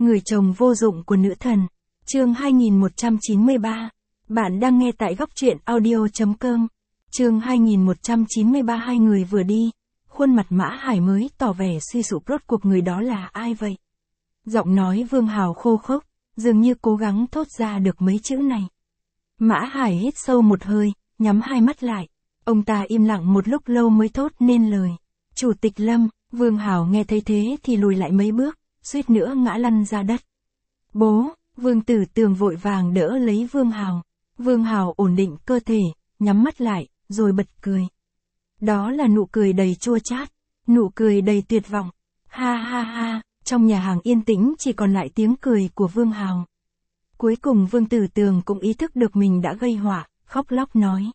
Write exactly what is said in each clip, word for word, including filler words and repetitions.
Người chồng vô dụng của nữ thần. Chương hai nghìn một trăm chín mươi ba. Bạn đang nghe tại góc truyện audio chấm com. Chương hai nghìn một trăm chín mươi ba. Hai người vừa đi, khuôn mặt Mã Hải mới tỏ vẻ suy sụp. Rốt cuộc người đó là ai vậy? Giọng nói Vương Hào khô khốc, dường như cố gắng thốt ra được mấy chữ này. Mã Hải hít sâu một hơi, nhắm hai mắt lại. Ông ta im lặng một lúc lâu mới thốt nên lời. Chủ tịch Lâm. Vương Hào nghe thấy thế thì lùi lại mấy bước, suýt nữa ngã lăn ra đất. Bố. Vương Tử Tường vội vàng đỡ lấy Vương Hào. Vương Hào ổn định cơ thể, nhắm mắt lại, rồi bật cười. Đó là nụ cười đầy chua chát, nụ cười đầy tuyệt vọng. Ha ha ha, trong nhà hàng yên tĩnh chỉ còn lại tiếng cười của Vương Hào. Cuối cùng Vương Tử Tường cũng ý thức được mình đã gây họa, khóc lóc nói.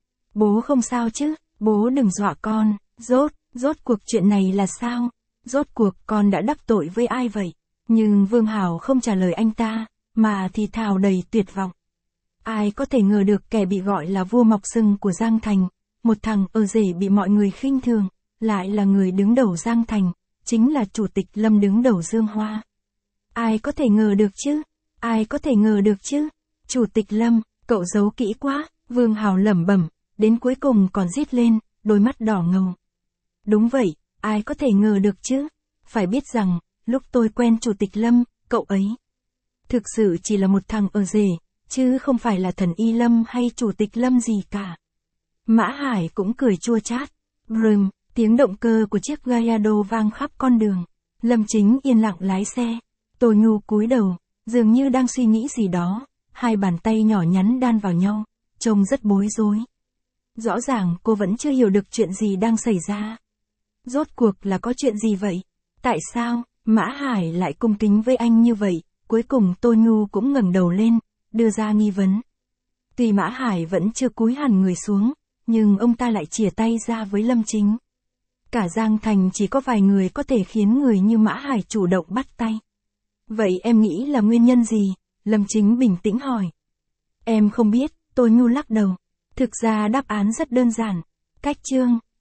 Bố không sao chứ, bố đừng dọa con. Rốt, rốt cuộc chuyện này là sao? Rốt cuộc con đã đắc tội với ai vậy? Nhưng Vương Hào không trả lời anh ta, mà thì thào đầy tuyệt vọng. Ai có thể ngờ được kẻ bị gọi là vua mọc sừng của Giang Thành, một thằng ở rể bị mọi người khinh thường, lại là người đứng đầu Giang Thành, chính là Chủ tịch Lâm đứng đầu Dương Hoa. Ai có thể ngờ được chứ? Ai có thể ngờ được chứ? Chủ tịch Lâm, cậu giấu kỹ quá, Vương Hào lẩm bẩm, đến cuối cùng còn rít lên, đôi mắt đỏ ngầu. Đúng vậy, ai có thể ngờ được chứ? Phải biết rằng, lúc tôi quen Chủ tịch Lâm, cậu ấy thực sự chỉ là một thằng ở rể, chứ không phải là thần y Lâm hay Chủ tịch Lâm gì cả. Mã Hải cũng cười chua chát. Brum, tiếng động cơ của chiếc Gallardo vang khắp con đường. Lâm Chính yên lặng lái xe. Tô Nhu cúi đầu, dường như đang suy nghĩ gì đó, hai bàn tay nhỏ nhắn đan vào nhau, trông rất bối rối. Rõ ràng cô vẫn chưa hiểu được chuyện gì đang xảy ra. Rốt cuộc là có chuyện gì vậy? Tại sao Mã Hải lại cung kính với anh như vậy? Cuối cùng Tô Nhu cũng ngẩng đầu lên, đưa ra nghi vấn. Tuy Mã Hải vẫn chưa cúi hẳn người xuống, nhưng ông ta lại chìa tay ra với Lâm Chính. Cả Giang Thành chỉ có vài người có thể khiến người như Mã Hải chủ động bắt tay. Vậy em nghĩ là nguyên nhân gì? Lâm Chính bình tĩnh hỏi. Em không biết, Tô Nhu lắc đầu. Thực ra đáp án rất đơn giản. Cách chương.